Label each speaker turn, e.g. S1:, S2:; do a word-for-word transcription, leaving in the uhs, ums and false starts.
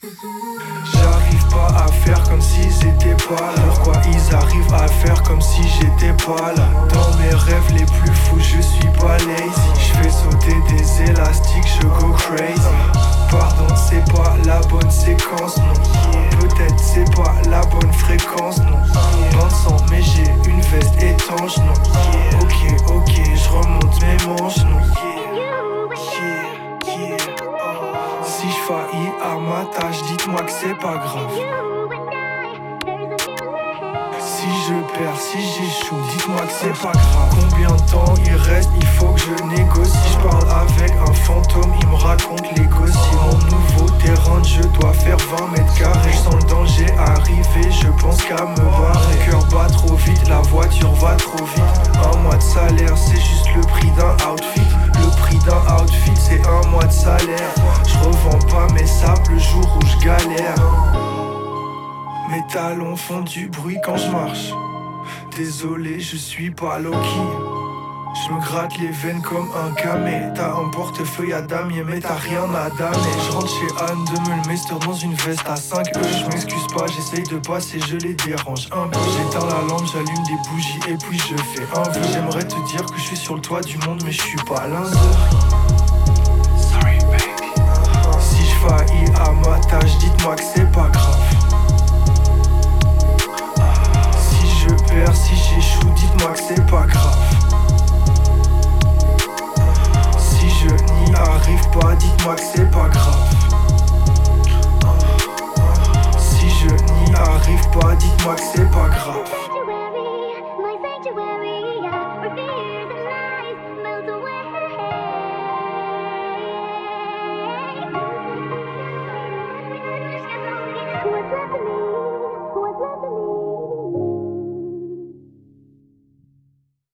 S1: J'arrive pas à faire comme s'ils étaient pas là. Pourquoi ils arrivent à faire comme si j'étais pas là? Dans mes rêves les plus fous je suis pas lazy. Je fais sauter des élastiques, je go crazy. Pardon, c'est pas la bonne séquence, non. Peut-être c'est pas la bonne fréquence, non. Bain de sang mais j'ai une veste étanche, non. Ok, ok, je remonte mes manches, non. Si je faillis à ma tâche, dites-moi que c'est pas grave. Si je perds, si j'échoue, dites-moi que c'est pas grave. Combien de temps il reste, il faut que je négocie. Je parle avec un fantôme, il me raconte les gosses. Mon nouveau terrain de jeu doit faire vingt mètres carrés. Je sens le danger arriver, je pense qu'à me barrer. Mon cœur bat trop vite, la voiture va trop vite. Un mois de salaire, c'est juste le prix d'un outfit. Le prix d'un outfit, c'est un mois de salaire. Je revends pas mes sables le jour où je galère. Mes talons font du bruit quand je marche. Désolé, je suis pas Loki. Je me gratte les veines comme un camé. T'as un portefeuille à damier mais t'as rien à damer. Je rentre chez Anne de Meulmester dans une veste à cinq E. Je m'excuse pas, j'essaye de passer, je les dérange un peu. J'éteins la lampe, j'allume des bougies et puis je fais un vœu. J'aimerais te dire que je suis sur le toit du monde mais je suis pas l'un d'eux.